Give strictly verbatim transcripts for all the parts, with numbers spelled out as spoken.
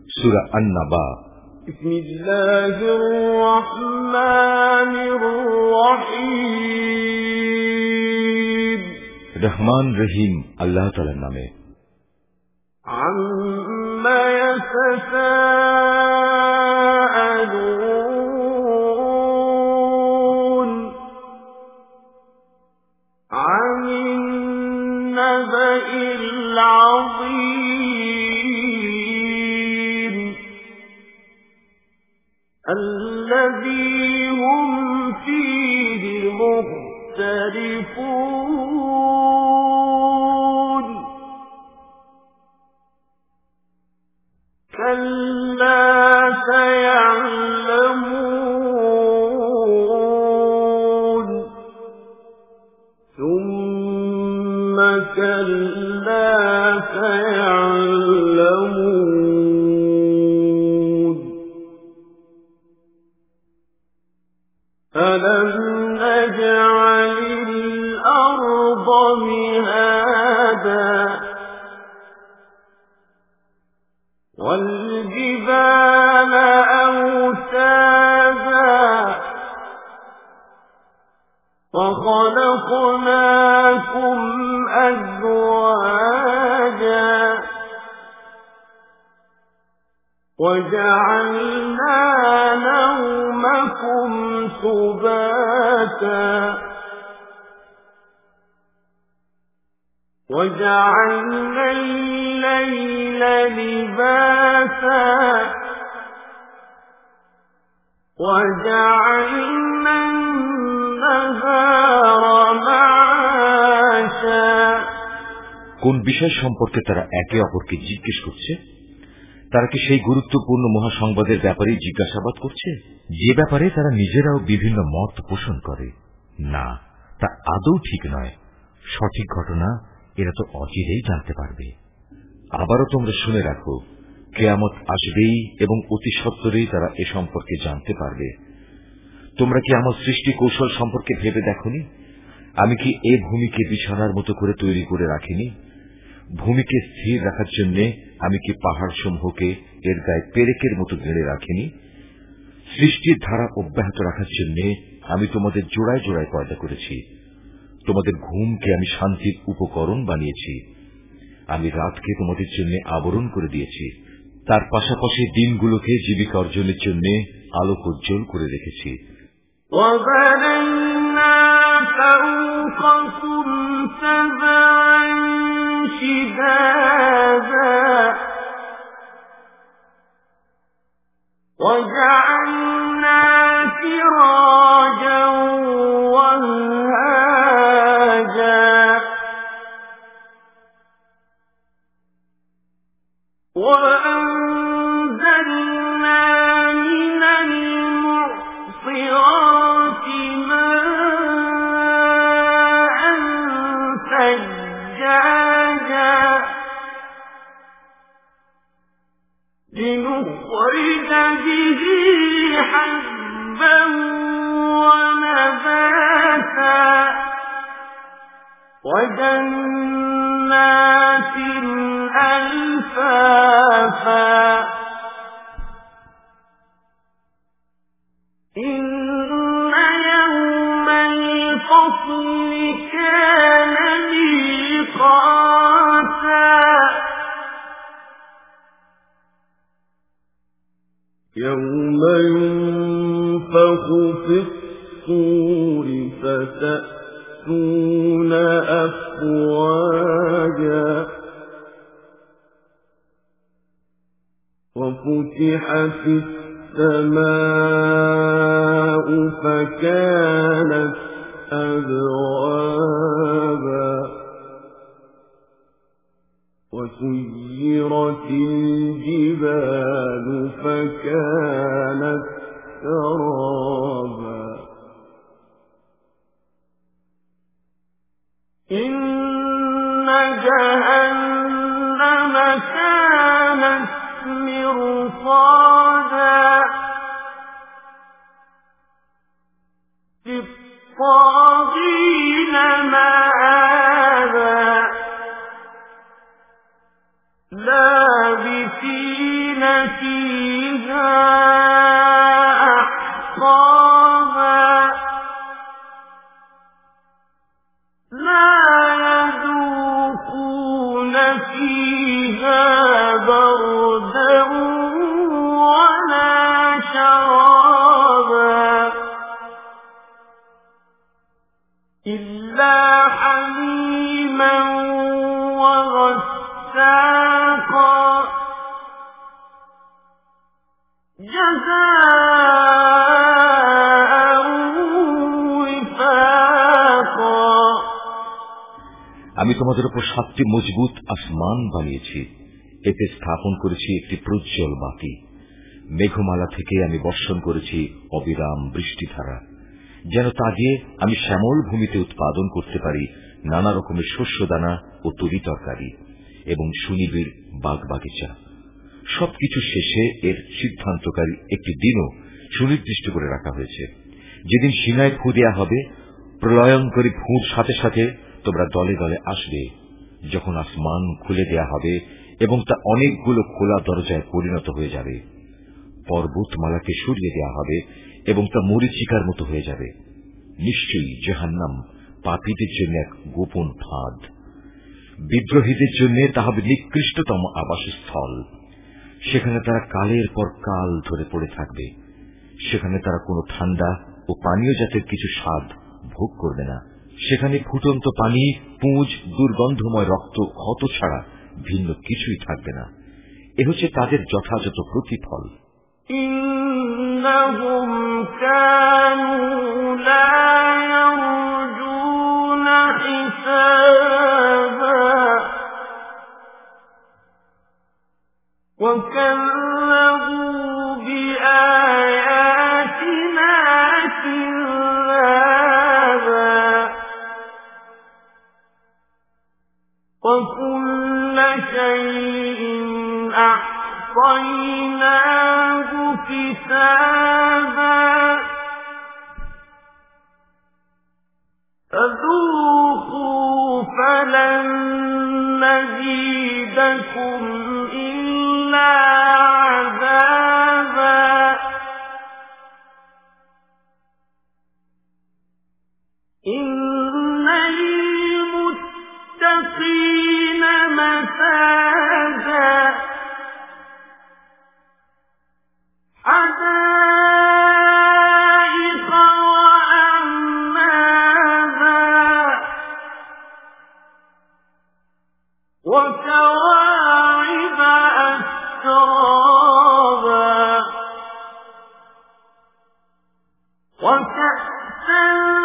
সূরা আন-নাবা। বিসমিল্লাহির রহমানির রহিম। রহমান রহিম আল্লাহ তাআলার নামে। আম্মা ইয়াতাসাআলুন আনিন নাবাইল আযীম الذي هم فيه مختلفون كلا سيعلمون ثم كلا سيعلمون ألم نجعل الأرض مهادا والجبال أوتادا وخلقناكم أزواجا وجعلنا نومكم سباتا وجعلنا الليل لباسا وجعلنا النهار معاشا। কোন বিষয় সম্পর্কে তারা একে অপরকে জিজ্ঞেস করছে? তারা কি সেই গুরুত্বপূর্ণ মহাসংবাদের ব্যাপারে জিজ্ঞাসাবাদ করছে, যে ব্যাপারে তারা নিজেরাও বিভিন্ন মত পোষণ করে? না, তা আদৌ ঠিক নয়। সঠিক ঘটনা এরা তো অচিরেই জানতে পারবে। আবারও তোমরা শুনে রাখো, কিয়ামত আসবেই এবং অতি সত্বরেই তারা এ সম্পর্কে জানতে পারবে। তোমরা কি আমার সৃষ্টি কৌশল সম্পর্কে ভেবে দেখনি? আমি কি এ ভূমিকে বিছানার মতো করে তৈরি করে রাখিনি? ভূমিকে স্থির রাখার জন্য আমি কি পাহাড় সমূহকে এর গায়ে পেরেকের মতো গেড়ে রাখিনি? সৃষ্টির ধারা অব্যাহত রাখার জন্য আমি তোমাদের জোড়ায় জোড়ায় পয়দা করেছি। তোমাদের ঘুমকে আমি শান্তির উপকরণ বানিয়েছি। আমি রাতকে তোমাদের জন্য আবরণ করে দিয়েছি। তার পাশাপাশি দিনগুলোকে জীবিকা অর্জনের জন্য আলোক উজ্জ্বল করে রেখেছি। وَبَنَيْنَا فَوْقَكُمْ سَبْعًا شِدَادًا وَجَعَلْنَا سِرَاجًا وَهَّاجًا وَأَنزَلْنَا مِنَ الْمُعْصِرَاتِ مَاءً ثَجَّاجًا لِنُخْرِجَ بِهِ حَبًّا وَنَبَاتًا وَجَنَّاتٍ أَلْفَافًا إِنَّ يَوْمَ الْفَصْلِ كَانَ مِيقَاتًا يَوْمَ يُنفَخُ فِي الصُّورِ فَتَأْتُونَ أَفْوَاجًا وَفُتِحَتِ السَّمَاءُ فَكَانَتْ أَبْوَابًا وَسُيِّرَتِ الْجِبَالُ فَكَانَتْ سَرَابًا إِنَّ جَهَنَّمَ كَانَتْ مِرْصَادًا لِّلطَّاغِينَ مَآبًا لَابِثِينَ فيها أحقابا لا يذوقون فيها بردا ولا شرابا إلا حميما وغساقا جزاء وفاقا আমি তোমাদের উপর সাতটি মজবুত আসমান বানিয়েছি, এতে স্থাপন করেছি একটি প্রজ্জ্বল বাতি। মেঘমালা থেকে আমি বর্ষণ করেছি অবিরাম বৃষ্টিধারা, যেন তা দিয়ে আমি শ্যামল ভূমিতে উৎপাদন করতে পারি নানা রকমের শস্যদানা ও তরি তরকারি এবং সুনিবিড় বাগবাগিচা। সবকিছু শেষে এর সিদ্ধান্তকারী একটি দিনও সুনির্দিষ্ট করে রাখা হয়েছে, যেদিন সিনায় ফু দেয়া হবে। প্রলয়ঙ্করী ফুঁর সাথে সাথে তোমরা দলে দলে আসবে, যখন আসমান খুলে দেয়া হবে এবং তা অনেকগুলো খোলা দরজায় পরিণত হয়ে যাবে। পর্বতমালাকে সরিয়ে দেয়া হবে এবং তা মরীচিকার মতো হয়ে যাবে। নিশ্চয়ই জাহান্নাম পাপীদের জন্য এক গোপন ফাঁদ, বিদ্রোহীদের জন্য তা হবে নিকৃষ্টতম আবাসস্থল। সেখানে তারা কালের পর কাল ধরে পড়ে থাকবে। সেখানে তারা কোনো ঠান্ডা ও পানীয় জাতের কিছু স্বাদ ভোগ করবে না। সেখানে ফুটন্ত পানি, পুঁজ, দুর্গন্ধময় রক্ত, ক্ষত ছাড়া ভিন্ন কিছুই থাকবে না। এ হচ্ছে তাদের যথাযথ প্রতিফল। إنهم كانوا لا يرجون حسابا وكذبوا بآياتنا كذابا وكل شيء أحصيناه كتابا فذوقوا فلن نزيدكم إلا عذابا إن للمتقين مفازا حدائق وأعنابا وكواعب أترابا وكأسا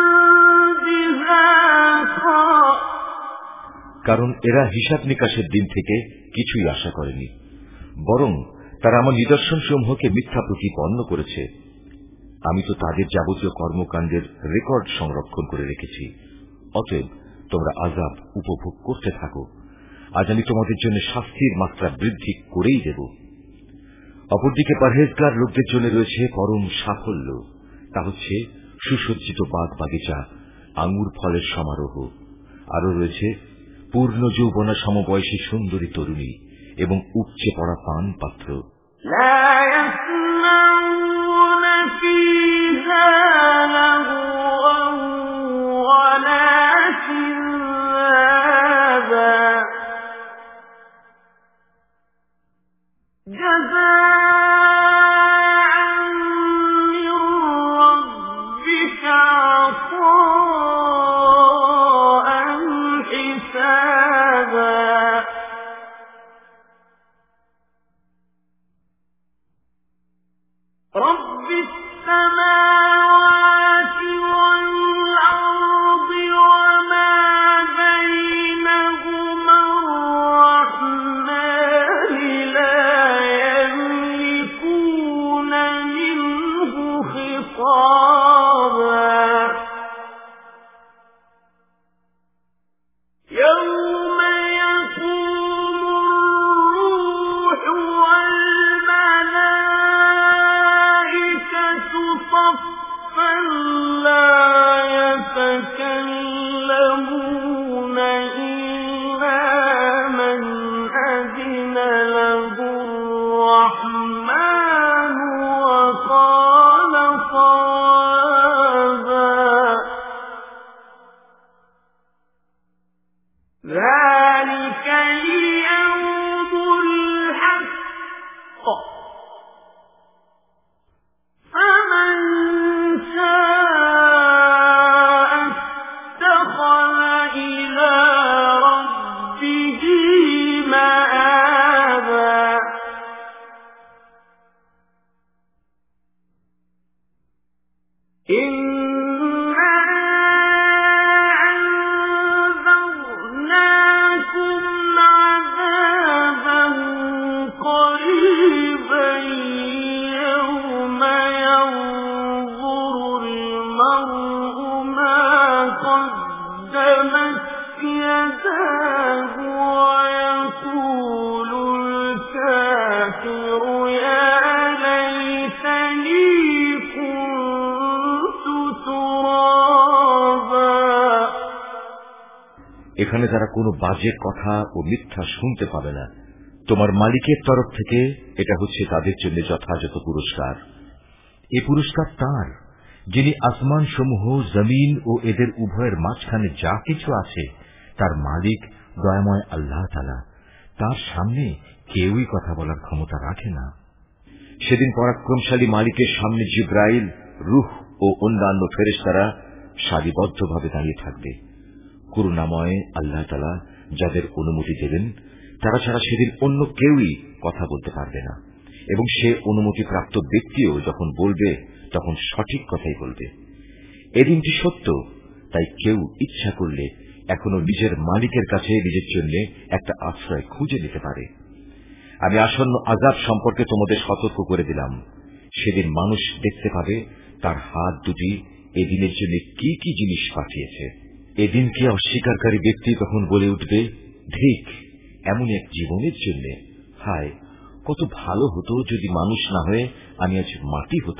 دهاقا কারণ এরা হিসাব নিকাশের দিন থেকে কিছুই আশা করেনি, বরং তারা আমার নিদর্শন সমূহকে মিথ্যা প্রতিপন্ন করেছে। আমি তো তাদের যাবতীয় কর্মকাণ্ডের রেকর্ড সংরক্ষণ করে রেখেছি। অতএব তোমরা আযাব উপভোগ করতে থাকো। আজ আমি তোমাদের জন্য শাস্তির মাত্রা বৃদ্ধি করেই দেব। অপরদিকে পরহেজগার লোকদের জন্য রয়েছে পরম সাফল্য, তা হচ্ছে সুসজ্জিত বাগ বাগিচা, আঙ্গুর ফলের সমারোহ। আরো রয়েছে পূর্ণ যৌবনা সমবয়সী সুন্দরী তরুণী এবং উপচে পড়া পান পাত্র। لا يسمعون فيها لغوا ولا كذابا جزاء من ربك عطاء حسابا رب السماوات والأرض وما بينهما الرحمن لا يملكون منه خطابا يوم يقوم الروح والملائكة صفا لا يتكلمون إلا من أذن له الرحمن يا ليتني كنت ترابا এখানে তারা কোনো বাজে কথা ও মিথ্যা শুনতে পাবে না। তোমার মালিকের তরফ থেকে এটা হচ্ছে তাদের জন্য যথাযথ পুরস্কার। এ পুরস্কার তার, যিনি আসমান সমূহ, জমিন ও এদের উভয়ের মাঝখানে যা কিছু আছে তার মালিক দয়াময় আল্লাহ তাআলা। তার সামনে কেউই কথা বলার ক্ষমতা রাখে না। সেদিন পরাক্রমশালী মালিকের সামনে জিব্রাইল, রূহ ও অন্যান্য ফেরেশতারা সারিবদ্ধভাবে দাঁড়িয়ে থাকবে। করুণাময় আল্লাহ তাআলা যাদের অনুমতি দেবেন তারা ছাড়া সেদিন অন্য কেউই কথা বলতে পারবে না, এবং সে অনুমতি প্রাপ্ত ব্যক্তিও যখন বলবে তখন সঠিক কথাই বলবে। এদিনটি সত্য, তাই কেউ ইচ্ছা করলে এখনো নিজের মালিকের কাছে নিজের জন্য একটা আশ্রয় খুঁজে নিতে পারে। আমি আসন্ন আযাব সম্পর্কে তোমাদের সতর্ক করে দিলাম। সেদিন মানুষ দেখতে পাবে তার হাত দুটি এদিনের জন্য কি কি জিনিস পাঠিয়েছে। এদিনকে অস্বীকারী ব্যক্তি তখন বলে উঠবে, ঠিক এমন এক জীবনের জন্য হায়, কত ভালো হতো যদি মানুষ না হয়ে আমি আজ মাটি হতাম।